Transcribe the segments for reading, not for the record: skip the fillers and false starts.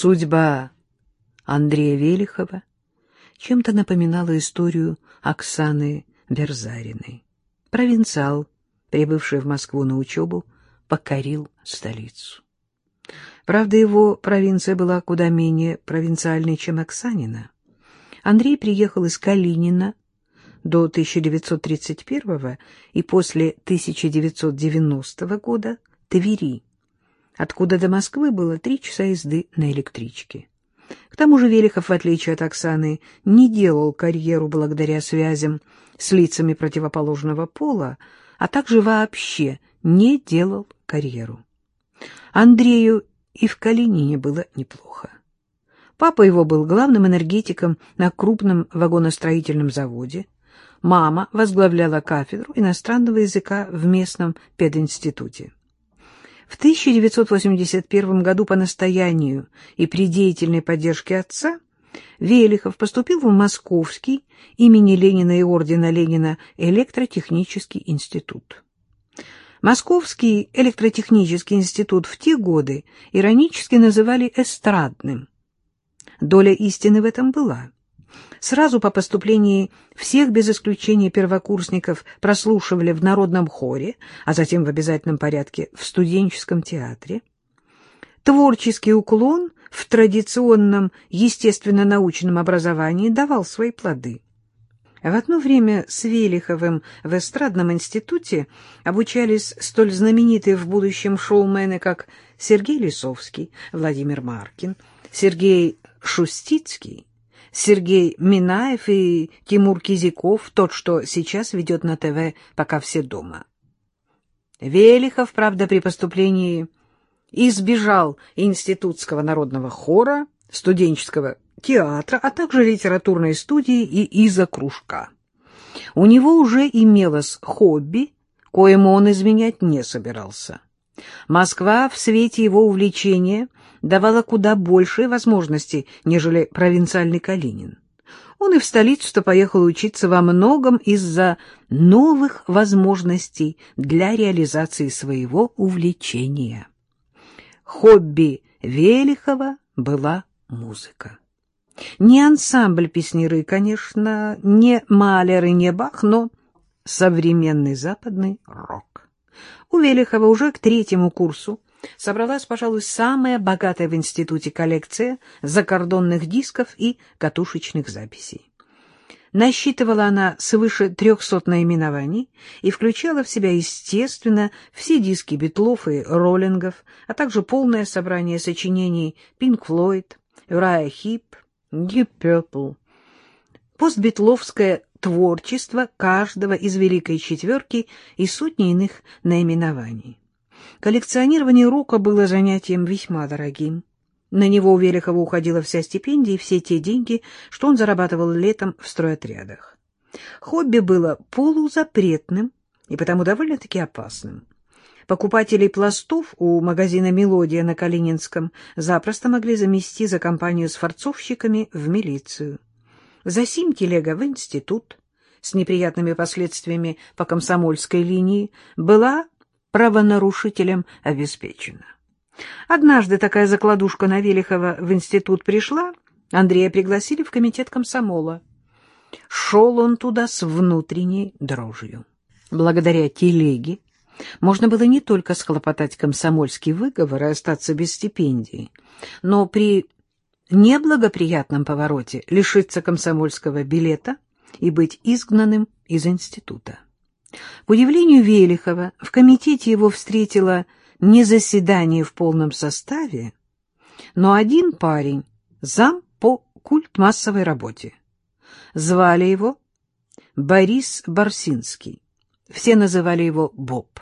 Судьба Андрея Велихова чем-то напоминала историю Оксаны Берзариной. Провинциал, прибывший в Москву на учебу, покорил столицу. Правда, его провинция была куда менее провинциальной, чем Оксанина. Андрей приехал из Калинина до 1931 и после 1990 года Твери, откуда до Москвы было 3 часа езды на электричке. К тому же Велихов, в отличие от Оксаны, не делал карьеру благодаря связям с лицами противоположного пола, а также вообще не делал карьеру. Андрею и в Калинине было неплохо. Папа его был главным энергетиком на крупном вагоностроительном заводе, мама возглавляла кафедру иностранного языка в местном пединституте. В 1981 году по настоянию и при деятельной поддержке отца Велихов поступил в Московский имени Ленина и ордена Ленина электротехнический институт. Московский электротехнический институт в те годы иронически называли эстрадным. Доля истины в этом была. Сразу по поступлении всех без исключения первокурсников прослушивали в народном хоре, а затем в обязательном порядке в студенческом театре. Творческий уклон в традиционном естественно-научном образовании давал свои плоды. В одно время с Велиховым в эстрадном институте обучались столь знаменитые в будущем шоумены, как Сергей Лисовский, Владимир Маркин, Сергей Шустицкий, Сергей Минаев и Тимур Кизяков, тот, что сейчас ведет на ТВ «Пока все дома». Велихов, правда, при поступлении избежал институтского народного хора, студенческого театра, а также литературной студии и изо-кружка. У него уже имелось хобби, коему он изменять не собирался. Москва в свете его увлечения давала куда большие возможности, нежели провинциальный Калинин. Он и в столицу-то поехал учиться во многом из-за новых возможностей для реализации своего увлечения. Хобби Велихова была музыка. Не ансамбль песняры, конечно, не Малер и не Бах, но современный западный рок. У Велихова уже к 3-му курсу собралась, пожалуй, самая богатая в институте коллекция закордонных дисков и катушечных записей. Насчитывала она свыше 300 наименований и включала в себя, естественно, все диски Битлов и Роллингов, а также полное собрание сочинений Pink Floyd, Uriah Heep, Deep Purple. Постбитловское творчество каждого из Великой Четверки и сотни иных наименований. Коллекционирование рока было занятием весьма дорогим. На него у Велихова уходила вся стипендия и все те деньги, что он зарабатывал летом в стройотрядах. Хобби было полузапретным и потому довольно-таки опасным. Покупателей пластов у магазина «Мелодия» на Калининском запросто могли замести за компанию с форцовщиками в милицию. Засим телега в институт с неприятными последствиями по комсомольской линии была правонарушителем обеспечена. Однажды такая закладушка на Велихова в институт пришла, Андрея пригласили в комитет комсомола. Шел он туда с внутренней дрожью. Благодаря телеге можно было не только схлопотать комсомольский выговор и остаться без стипендии, но при неблагоприятном повороте лишиться комсомольского билета и быть изгнанным из института. К удивлению Велихова, в комитете его встретило не заседание в полном составе, но один парень, зам по культмассовой работе. Звали его Борис Барсинский. Все называли его Боб.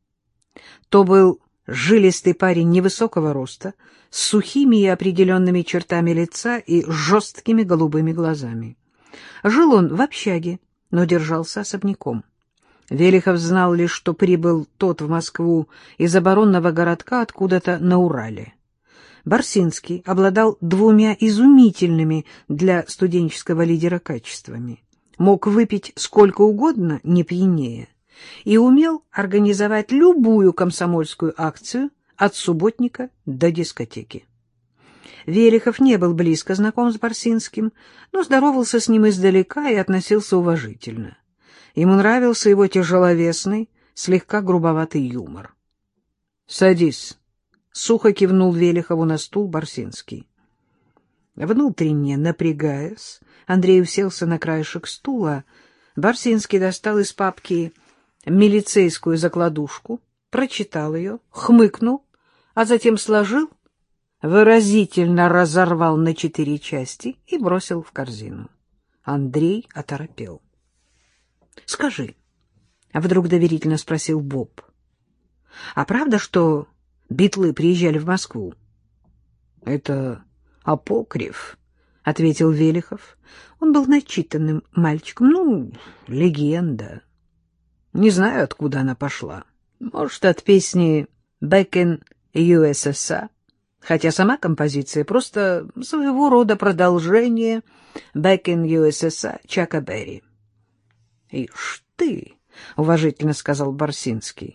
То был жилистый парень невысокого роста, с сухими и определенными чертами лица и жесткими голубыми глазами. Жил он в общаге, но держался особняком. Велихов знал лишь, что прибыл тот в Москву из оборонного городка откуда-то на Урале. Барсинский обладал 2 изумительными для студенческого лидера качествами. Мог выпить сколько угодно, не пьянее, и умел организовать любую комсомольскую акцию от субботника до дискотеки. Велихов не был близко знаком с Барсинским, но здоровался с ним издалека и относился уважительно. Ему нравился его тяжеловесный, слегка грубоватый юмор. — Садись, — сухо кивнул Велихову на стул Барсинский. Внутренне напрягаясь, Андрей уселся на краешек стула. Барсинский достал из папки милицейскую закладушку, прочитал ее, хмыкнул, а затем сложил, выразительно разорвал на 4 части и бросил в корзину. Андрей оторопел. — Скажи, — вдруг доверительно спросил Боб, — а правда, что Битлы приезжали в Москву? — Это апокриф, — ответил Велихов. Он был начитанным мальчиком, легенда. Не знаю, откуда она пошла. Может, от песни «Back in USSR», хотя сама композиция просто своего рода продолжение «Back in USSR» Чака Берри. — Ишь ты, — уважительно сказал Барсинский.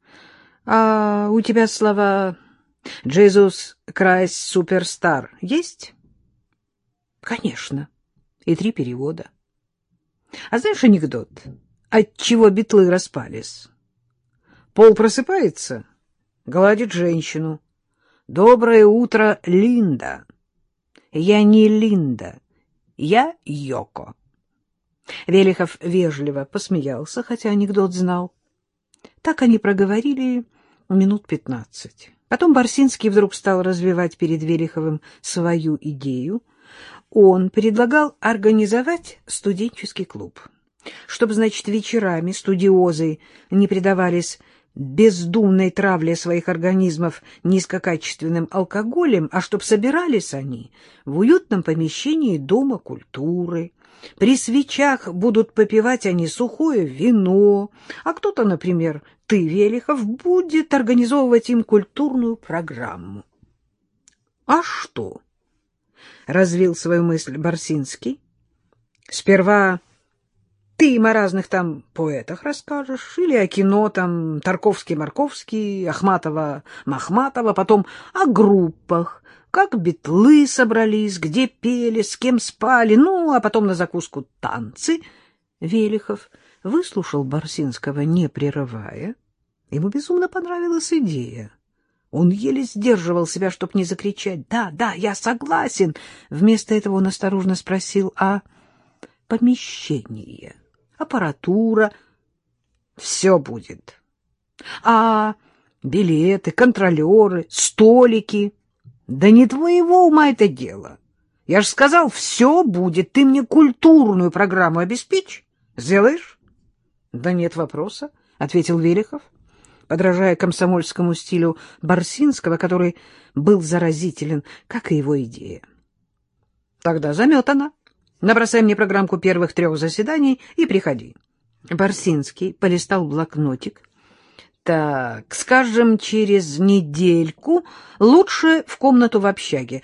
— А у тебя слова «Jesus Christ Superstar» есть? — Конечно. И 3 перевода. А знаешь анекдот? Отчего Битлы распались? Пол просыпается, гладит женщину. «Доброе утро, Линда». «Я не Линда, я Йоко». Велихов вежливо посмеялся, хотя анекдот знал. Так они проговорили минут 15. Потом Барсинский вдруг стал развивать перед Велиховым свою идею. Он предлагал организовать студенческий клуб, чтобы, значит, вечерами студиозы не предавались бездумной травле своих организмов низкокачественным алкоголем, а чтоб собирались они в уютном помещении Дома культуры. При свечах будут попивать они сухое вино, а кто-то, например, ты, Велихов, будет организовывать им культурную программу. — А что? — развил свою мысль Барсинский. — Сперва ты им о разных там поэтах расскажешь, или о кино там Тарковский-Марковский, Ахматова-Махматова, потом о группах, как Битлы собрались, где пели, с кем спали, а потом на закуску танцы. Велихов выслушал Барсинского, не прерывая. Ему безумно понравилась идея. Он еле сдерживал себя, чтоб не закричать: «Да, я согласен!» Вместо этого он осторожно спросил: «А помещение, аппаратура?» «Все будет. А билеты, контролеры, столики?» «Да не твоего ума это дело. Я же сказал, все будет. Ты мне культурную программу обеспечь. Сделаешь?» «Да нет вопроса», — ответил Велихов, подражая комсомольскому стилю Барсинского, который был заразителен, как и его идея. «Тогда заметано. Набросай мне программку первых 3 заседаний и приходи». Барсинский полистал блокнотик. «Так, скажем, через недельку лучше в комнату в общаге,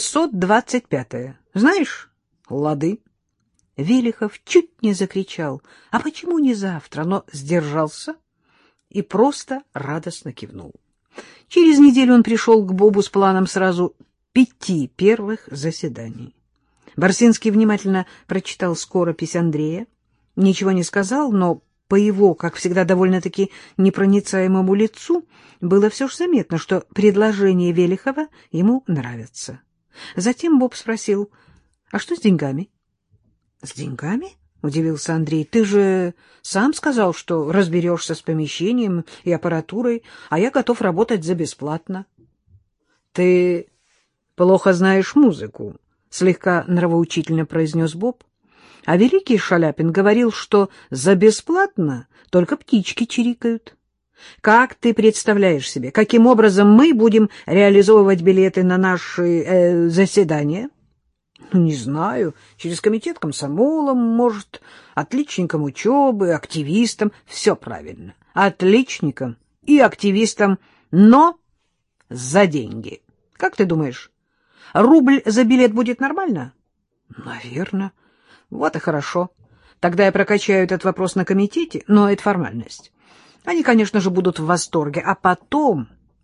625-я. Знаешь? Лады». Велихов чуть не закричал: «А почему не завтра?» Но сдержался и просто радостно кивнул. Через неделю он пришел к Бобу с планом сразу 5 первых заседаний. Барсинский внимательно прочитал скоропись Андрея, ничего не сказал, но по его, как всегда, довольно-таки непроницаемому лицу было все же заметно, что предложения Велихова ему нравятся. Затем Боб спросил: «А что с деньгами?» «С деньгами?» — удивился Андрей. «Ты же сам сказал, что разберешься с помещением и аппаратурой, а я готов работать за бесплатно». «Ты плохо знаешь музыку», — слегка нравоучительно произнес Боб. «А великий Шаляпин говорил, что за бесплатно только птички чирикают. Как ты представляешь себе, каким образом мы будем реализовывать билеты на наши заседания?» «Не знаю, через комитет комсомола, может, отличникам учебы, активистам». «Все правильно, отличникам и активистам, но за деньги. Как ты думаешь, рубль за билет будет нормально?» «Наверно». «Вот и хорошо. Тогда я прокачаю этот вопрос на комитете, но это формальность. Они, конечно же, будут в восторге, а потом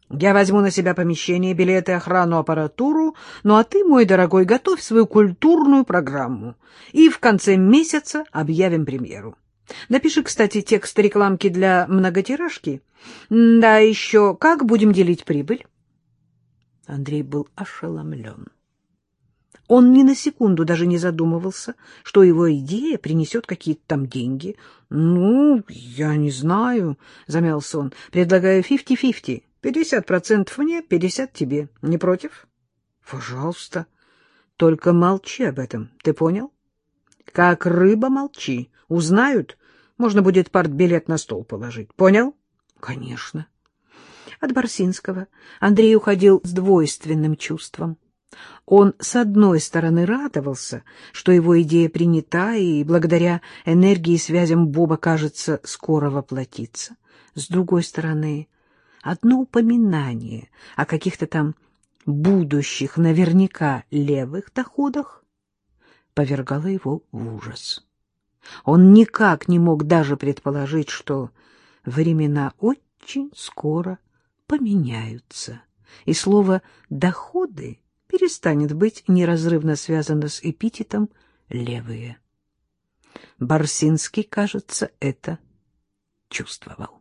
Я возьму на себя помещение, билеты, охрану, аппаратуру, ну а ты, мой дорогой, готовь свою культурную программу. И в конце месяца объявим премьеру. Напиши, кстати, текст рекламки для многотиражки. Да, еще как будем делить прибыль?» Андрей был ошеломлен. Он ни на секунду даже не задумывался, что его идея принесет какие-то там деньги. «Ну, я не знаю», — замялся он. «Предлагаю 50-50. 50% мне, 50% тебе. Не против?» «Пожалуйста. Только молчи об этом. Ты понял? Как рыба молчи. Узнают, можно будет партбилет на стол положить. Понял?» «Конечно». От Барсинского Андрей уходил с двойственным чувством. Он, с одной стороны, радовался, что его идея принята, и благодаря энергии и связям Боба, кажется, скоро воплотится. С другой стороны, одно упоминание о каких-то там будущих, наверняка левых доходах повергало его в ужас. Он никак не мог даже предположить, что времена очень скоро поменяются, и слово «доходы» перестанет быть неразрывно связано с эпитетом «левые». Барсинский, кажется, это чувствовал.